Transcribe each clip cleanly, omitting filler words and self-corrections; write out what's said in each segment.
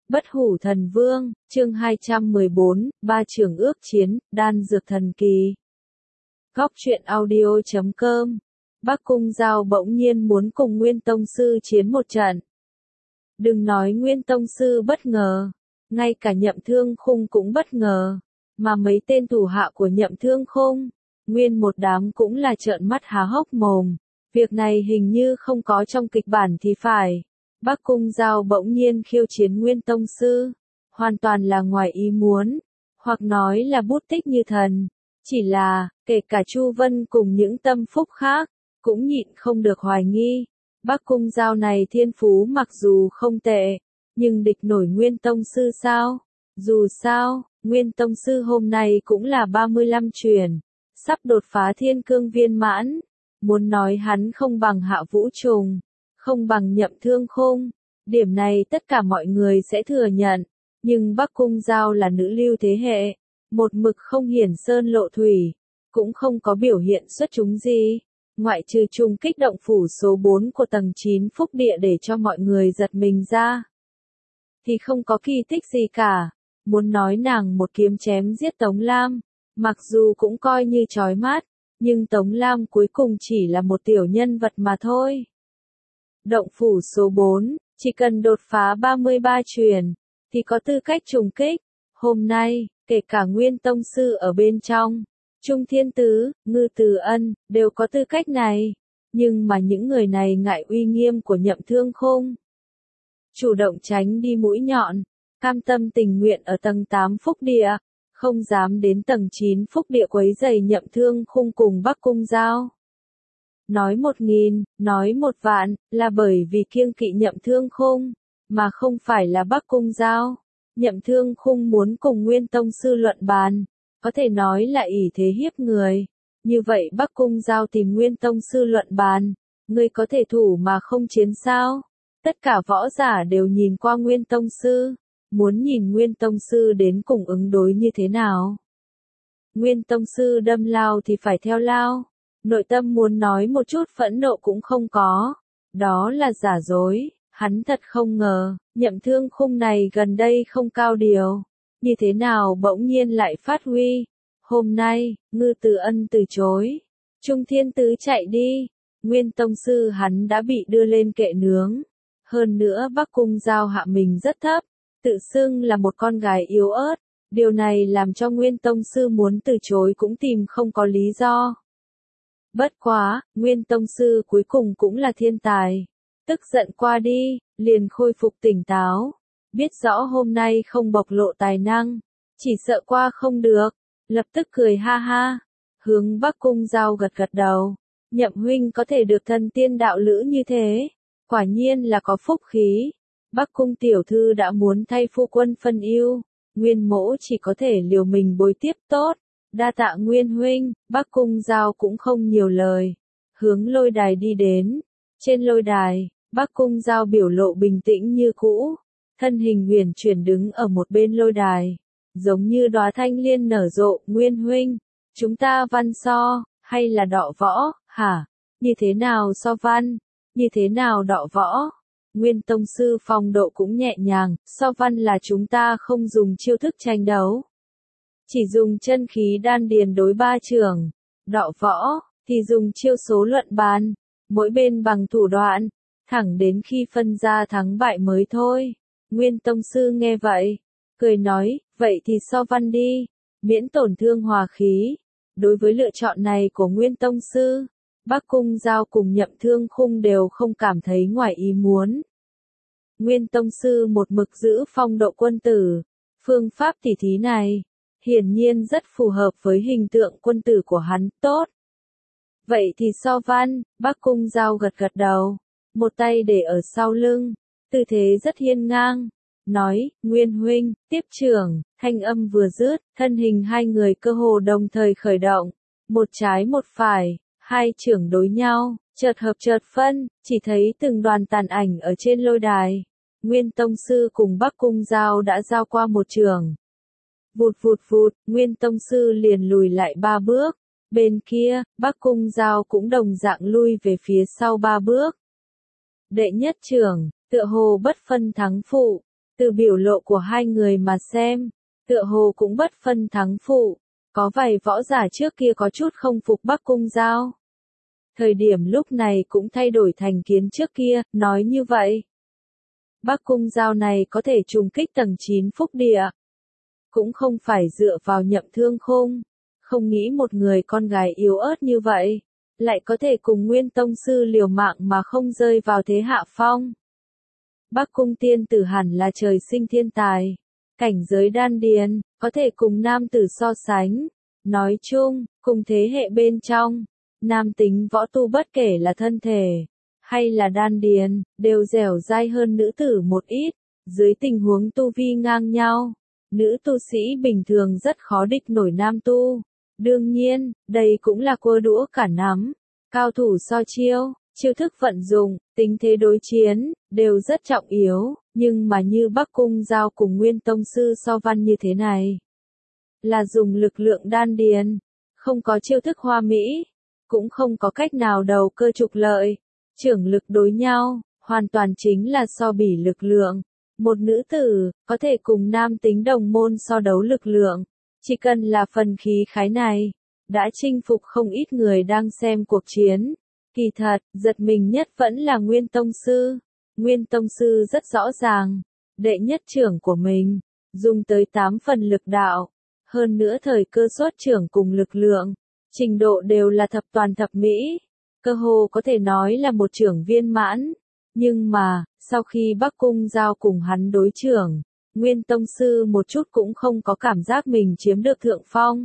Bất hủ thần vương, chương 214, ba trường ước chiến, đan dược thần kỳ. Góc truyện audio.com. Bắc Cung Giao bỗng nhiên muốn cùng Nguyên Tông Sư chiến một trận. Đừng nói Nguyên Tông Sư bất ngờ, ngay cả Nhậm Thương Khung cũng bất ngờ, mà mấy tên thủ hạ của Nhậm Thương Khung, nguyên một đám cũng là trợn mắt há hốc mồm. Việc này hình như không có trong kịch bản thì phải. Bắc Cung Giao bỗng nhiên khiêu chiến Nguyên Tông Sư, hoàn toàn là ngoài ý muốn, hoặc nói là bút tích như thần. Chỉ là, kể cả Chu Vân cùng những tâm phúc khác, cũng nhịn không được hoài nghi. Bắc Cung Giao này thiên phú mặc dù không tệ, nhưng địch nổi Nguyên Tông Sư sao? Dù sao, Nguyên Tông Sư hôm nay cũng là 35 truyền, sắp đột phá thiên cương viên mãn. Muốn nói hắn không bằng Hạ Vũ Trùng, không bằng Nhậm Thương Khung, điểm này tất cả mọi người sẽ thừa nhận, nhưng Bắc Cung Giao là nữ lưu thế hệ, một mực không hiển sơn lộ thủy, cũng không có biểu hiện xuất chúng gì, ngoại trừ trùng kích động phủ số 4 của tầng 9 phúc địa để cho mọi người giật mình ra, thì không có kỳ tích gì cả. Muốn nói nàng một kiếm chém giết Tống Lam, mặc dù cũng coi như chói mắt, nhưng Tống Lam cuối cùng chỉ là một tiểu nhân vật mà thôi. Động phủ số 4, chỉ cần đột phá 33 truyền, thì có tư cách trùng kích. Hôm nay, kể cả Nguyên Tông Sư ở bên trong, Trung Thiên Tứ, Ngư Từ Ân, đều có tư cách này. Nhưng mà những người này ngại uy nghiêm của Nhậm Thương Khung, chủ động tránh đi mũi nhọn, cam tâm tình nguyện ở tầng 8 phúc địa, không dám đến tầng 9 phúc địa quấy rầy Nhậm Thương Khung cùng Bắc Cung Giao. Nói 1000, nói 10000, là bởi vì kiêng kỵ Nhậm Thương Khung, mà không phải là Bắc Cung Giao. Nhậm Thương Khung muốn cùng Nguyên Tông Sư luận bàn, có thể nói là ỷ thế hiếp người. Như vậy Bắc Cung Giao tìm Nguyên Tông Sư luận bàn, ngươi có thể thủ mà không chiến sao? Tất cả võ giả đều nhìn qua Nguyên Tông Sư, muốn nhìn Nguyên Tông Sư đến cùng ứng đối như thế nào. Nguyên Tông Sư đâm lao thì phải theo lao. Nội tâm muốn nói một chút phẫn nộ cũng không có. Đó là giả dối. Hắn thật không ngờ, Nhậm Thương Khung này gần đây không cao điều. Như thế nào bỗng nhiên lại phát huy. Hôm nay, Ngư Từ Ân từ chối. Trung Thiên Tứ chạy đi. Nguyên Tông Sư hắn đã bị đưa lên kệ nướng. Hơn nữa Bắc Cung Giao hạ mình rất thấp. Tự xưng là một con gái yếu ớt. Điều này làm cho Nguyên Tông Sư muốn từ chối cũng tìm không có lý do. Bất quá, Nguyên Tông Sư cuối cùng cũng là thiên tài. Tức giận qua đi, liền khôi phục tỉnh táo. Biết rõ hôm nay không bộc lộ tài năng, chỉ sợ qua không được, lập tức cười ha ha. Hướng Bắc Cung Giao gật gật đầu. Nhậm huynh có thể được thần tiên đạo lữ như thế, quả nhiên là có phúc khí. Bắc Cung tiểu thư đã muốn thay phu quân phân ưu, Nguyên mỗ chỉ có thể liều mình bồi tiếp tốt. Đa tạ Nguyên huynh. Bắc Cung Giao cũng không nhiều lời, hướng lôi đài đi đến. Trên lôi đài, Bắc Cung Giao biểu lộ bình tĩnh như cũ, thân hình huyền chuyển đứng ở một bên lôi đài, giống như đóa thanh liên nở rộ. Nguyên huynh, chúng ta văn so, hay là đọ võ, hả? Như thế nào so văn? Như thế nào đọ võ? Nguyên Tông Sư phong độ cũng nhẹ nhàng, so văn là chúng ta không dùng chiêu thức tranh đấu, chỉ dùng chân khí đan điền đối ba trường. Đọ võ, thì dùng chiêu số luận bàn, mỗi bên bằng thủ đoạn, thẳng đến khi phân ra thắng bại mới thôi. Nguyên Tông Sư nghe vậy, cười nói, vậy thì so văn đi, miễn tổn thương hòa khí. Đối với lựa chọn này của Nguyên Tông Sư, Bắc Cung Giao cùng Nhậm Thương Khung đều không cảm thấy ngoài ý muốn. Nguyên Tông Sư một mực giữ phong độ quân tử, phương pháp tỉ thí này, hiển nhiên rất phù hợp với hình tượng quân tử của hắn. Tốt. Vậy thì so văn. Bắc Cung Giao gật gật đầu, một tay để ở sau lưng, tư thế rất hiên ngang, nói, Nguyên huynh, tiếp trưởng. Thanh âm vừa dứt, thân hình hai người cơ hồ đồng thời khởi động, một trái một phải, hai trưởng đối nhau, chợt hợp chợt phân, chỉ thấy từng đoàn tàn ảnh ở trên lôi đài. Nguyên Tông Sư cùng Bắc Cung Giao đã giao qua một trường. Vụt vụt vụt, Nguyên Tông Sư liền lùi lại 3 bước. Bên kia, Bắc Cung Giao cũng đồng dạng lui về phía sau 3 bước. Đệ nhất trưởng, tựa hồ bất phân thắng phụ, Từ biểu lộ của hai người mà xem, tựa hồ cũng bất phân thắng phụ, có vài võ giả trước kia có chút không phục Bắc Cung Giao. Thời điểm lúc này cũng thay đổi thành kiến trước kia, nói như vậy. Bắc Cung Giao này có thể trùng kích tầng 9 phúc địa. Cũng không phải dựa vào Nhậm Thương Khung. Không nghĩ một người con gái yếu ớt như vậy, lại có thể cùng Nguyên Tông Sư liều mạng mà không rơi vào thế hạ phong. Bắc Cung tiên tử hẳn là trời sinh thiên tài. Cảnh giới đan điền, có thể cùng nam tử so sánh. Nói chung, cùng thế hệ bên trong, nam tính võ tu bất kể là thân thể, hay là đan điền, đều dẻo dai hơn nữ tử một ít. Dưới tình huống tu vi ngang nhau, nữ tu sĩ bình thường rất khó địch nổi nam tu. Đương nhiên, đây cũng là cua đũa cả nắm. Cao thủ so chiêu, chiêu thức vận dụng, tính thế đối chiến, đều rất trọng yếu, nhưng mà như Bắc Cung Giao cùng Nguyên Tông Sư so văn như thế này, là dùng lực lượng đan điền, không có chiêu thức hoa mỹ, cũng không có cách nào đầu cơ trục lợi, trưởng lực đối nhau, hoàn toàn chính là so bỉ lực lượng. Một nữ tử, có thể cùng nam tính đồng môn so đấu lực lượng, chỉ cần là phần khí khái này, đã chinh phục không ít người đang xem cuộc chiến. Kỳ thật, giật mình nhất vẫn là Nguyên Tông Sư. Nguyên Tông Sư rất rõ ràng, đệ nhất trưởng của mình, dùng tới 8 phần lực đạo, hơn nữa thời cơ xuất trưởng cùng lực lượng, trình độ đều là thập toàn thập mỹ, cơ hồ có thể nói là một trưởng viên mãn. Nhưng mà, sau khi Bắc Cung Giao cùng hắn đối trưởng, Nguyên Tông Sư một chút cũng không có cảm giác mình chiếm được thượng phong.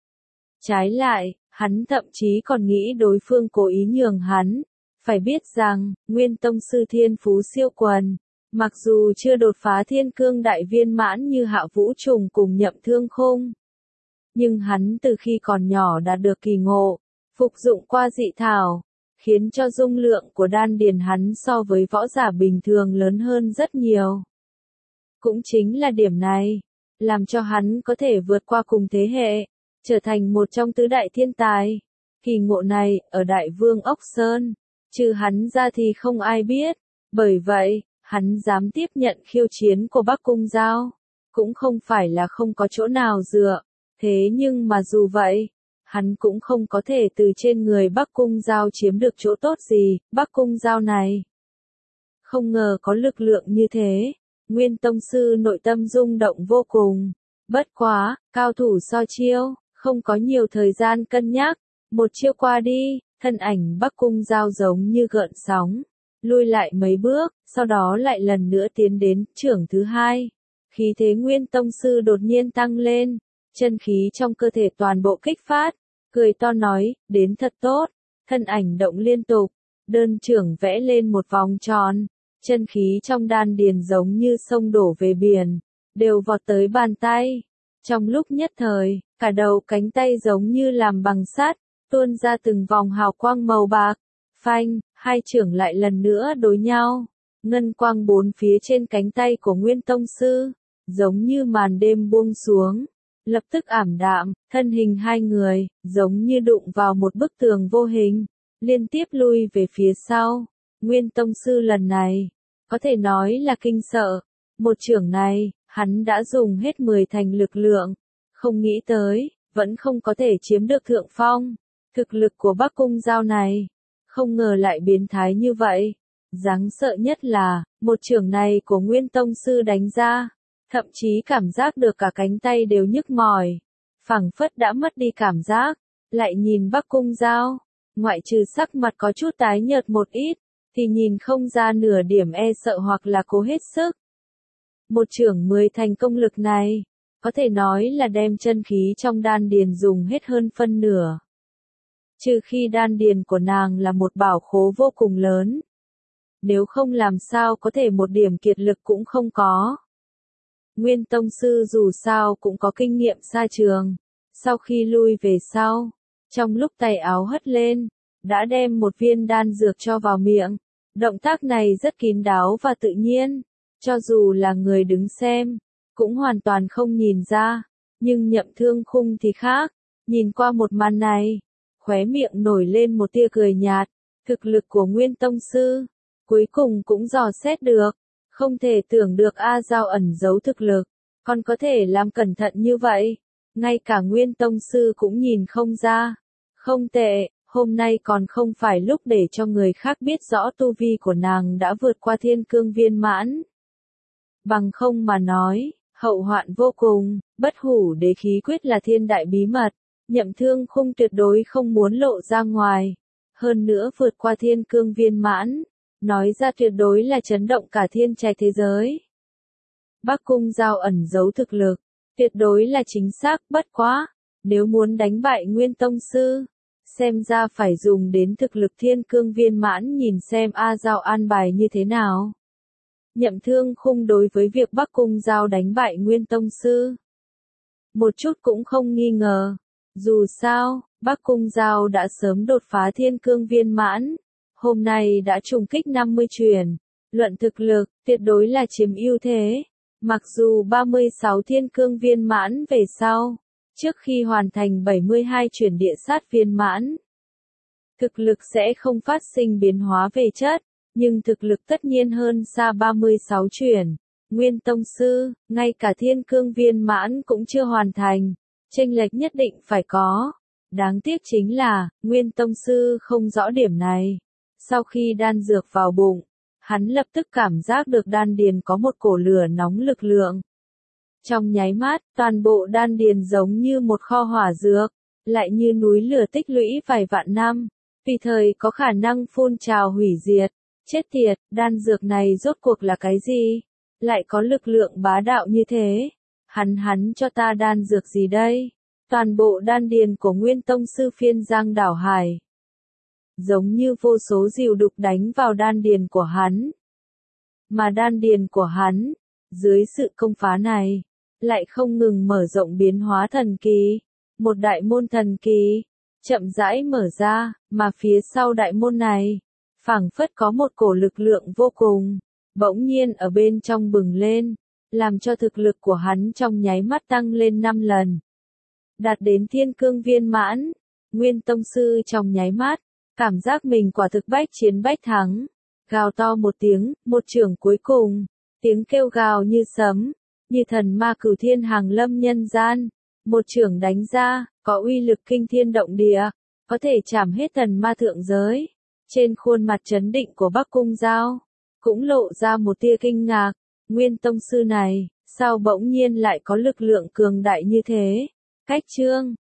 Trái lại, hắn thậm chí còn nghĩ đối phương cố ý nhường hắn. Phải biết rằng, Nguyên Tông Sư thiên phú siêu quần, mặc dù chưa đột phá thiên cương đại viên mãn như Hạ Vũ Trùng cùng Nhậm Thương Khung, nhưng hắn từ khi còn nhỏ đã được kỳ ngộ, phục dụng qua dị thảo, khiến cho dung lượng của đan điền hắn so với võ giả bình thường lớn hơn rất nhiều. Cũng chính là điểm này, làm cho hắn có thể vượt qua cùng thế hệ, trở thành một trong tứ đại thiên tài. Kỳ ngộ này, ở Đại Vương Ốc Sơn, trừ hắn ra thì không ai biết, bởi vậy, hắn dám tiếp nhận khiêu chiến của Bắc Cung Giao, cũng không phải là không có chỗ nào dựa, thế nhưng mà dù vậy, hắn cũng không có thể từ trên người Bắc Cung Giao chiếm được chỗ tốt gì. Bắc Cung Giao này không ngờ có lực lượng như thế, Nguyên Tông Sư nội tâm rung động vô cùng. Bất quá, cao thủ so chiêu, không có nhiều thời gian cân nhắc, một chiêu qua đi, thân ảnh Bắc Cung Giao giống như gợn sóng, lui lại mấy bước, sau đó lại lần nữa tiến đến trưởng thứ hai. Khí thế Nguyên Tông Sư đột nhiên tăng lên, chân khí trong cơ thể toàn bộ kích phát, cười to nói, đến thật tốt, thân ảnh động liên tục, đơn trưởng vẽ lên một vòng tròn, chân khí trong đan điền giống như sông đổ về biển, đều vọt tới bàn tay. Trong lúc nhất thời, cả đầu cánh tay giống như làm bằng sắt, tuôn ra từng vòng hào quang màu bạc. Phanh, hai trưởng lại lần nữa đối nhau. Ngân quang bốn phía trên cánh tay của Nguyên Tông Sư, giống như màn đêm buông xuống, lập tức ảm đạm, thân hình hai người, giống như đụng vào một bức tường vô hình, liên tiếp lui về phía sau. Nguyên Tông Sư lần này, có thể nói là kinh sợ. Một trưởng này, hắn đã dùng hết 10 thành lực lượng, không nghĩ tới, vẫn không có thể chiếm được thượng phong. Thực lực của Bắc Cung Giao này, không ngờ lại biến thái như vậy. Đáng sợ nhất là, một trưởng này của Nguyên Tông Sư đánh ra, thậm chí cảm giác được cả cánh tay đều nhức mỏi, phảng phất đã mất đi cảm giác. Lại nhìn Bắc Cung Giao, ngoại trừ sắc mặt có chút tái nhợt một ít, thì nhìn không ra nửa điểm e sợ hoặc là cố hết sức. Một trưởng 10 thành công lực này, có thể nói là đem chân khí trong đan điền dùng hết hơn phân nửa. Trừ khi đan điền của nàng là một bảo khố vô cùng lớn. Nếu không làm sao có thể một điểm kiệt lực cũng không có. Nguyên Tông Sư dù sao cũng có kinh nghiệm xa trường. Sau khi lui về sau, trong lúc tay áo hất lên, đã đem một viên đan dược cho vào miệng. Động tác này rất kín đáo và tự nhiên, cho dù là người đứng xem, cũng hoàn toàn không nhìn ra. Nhưng Nhậm Thương Khung thì khác, nhìn qua một màn này, khóe miệng nổi lên một tia cười nhạt. Thực lực của Nguyên Tông Sư, cuối cùng cũng dò xét được, Không thể tưởng được A Giao ẩn giấu thực lực, còn có thể làm cẩn thận như vậy. Ngay cả Nguyên Tông Sư cũng nhìn không ra. Không tệ, hôm nay còn không phải lúc để cho người khác biết rõ tu vi của nàng đã vượt qua thiên cương viên mãn. Bằng không mà nói, hậu hoạn vô cùng, bất hủ đế khí quyết là thiên đại bí mật, Nhậm Thương Khung tuyệt đối không muốn lộ ra ngoài. Hơn nữa vượt qua thiên cương viên mãn, nói ra tuyệt đối là chấn động cả thiên trạch thế giới. Bắc Cung Giao ẩn giấu thực lực, tuyệt đối là chính xác, bất quá, nếu muốn đánh bại Nguyên Tông Sư, xem ra phải dùng đến thực lực thiên cương viên mãn, nhìn xem A Giao an bài như thế nào. Nhậm Thương Khung đối với việc Bắc Cung Giao đánh bại Nguyên Tông Sư một chút cũng không nghi ngờ. Dù sao, Bắc Cung Giao đã sớm đột phá thiên cương viên mãn, hôm nay đã trùng kích 50 truyền, luận thực lực, tuyệt đối là chiếm ưu thế. Mặc dù 36 thiên cương viên mãn về sau, trước khi hoàn thành 72 truyền địa sát viên mãn, thực lực sẽ không phát sinh biến hóa về chất, nhưng thực lực tất nhiên hơn xa 36 truyền. Nguyên Tông Sư, ngay cả thiên cương viên mãn cũng chưa hoàn thành, chênh lệch nhất định phải có. Đáng tiếc chính là, Nguyên Tông Sư không rõ điểm này. Sau khi đan dược vào bụng, hắn lập tức cảm giác được đan điền có một cổ lửa nóng lực lượng. Trong nháy mắt, toàn bộ đan điền giống như một kho hỏa dược, lại như núi lửa tích lũy vài vạn năm, tùy thời có khả năng phun trào hủy diệt. Chết tiệt, đan dược này rốt cuộc là cái gì? Lại có lực lượng bá đạo như thế? Hắn cho ta đan dược gì đây? Toàn bộ đan điền của Nguyên Tông Sư phiên giang đảo hải, giống như vô số dìu đục đánh vào đan điền của hắn. Mà đan điền của hắn, dưới sự công phá này, lại không ngừng mở rộng biến hóa thần kỳ. Một đại môn thần kỳ, chậm rãi mở ra, mà phía sau đại môn này, phảng phất có một cổ lực lượng vô cùng, bỗng nhiên ở bên trong bừng lên, làm cho thực lực của hắn trong nháy mắt tăng lên 5 lần. Đạt đến thiên cương viên mãn, Nguyên Tông Sư trong nháy mắt, cảm giác mình quả thực bách chiến bách thắng. Gào to một tiếng, một chưởng cuối cùng, tiếng kêu gào như sấm, như thần ma cửu thiên hàng lâm nhân gian. Một chưởng đánh ra, có uy lực kinh thiên động địa, có thể chảm hết thần ma thượng giới. Trên khuôn mặt chấn định của Bắc Cung Giao, cũng lộ ra một tia kinh ngạc. Nguyên Tông Sư này, sao bỗng nhiên lại có lực lượng cường đại như thế? Cách chương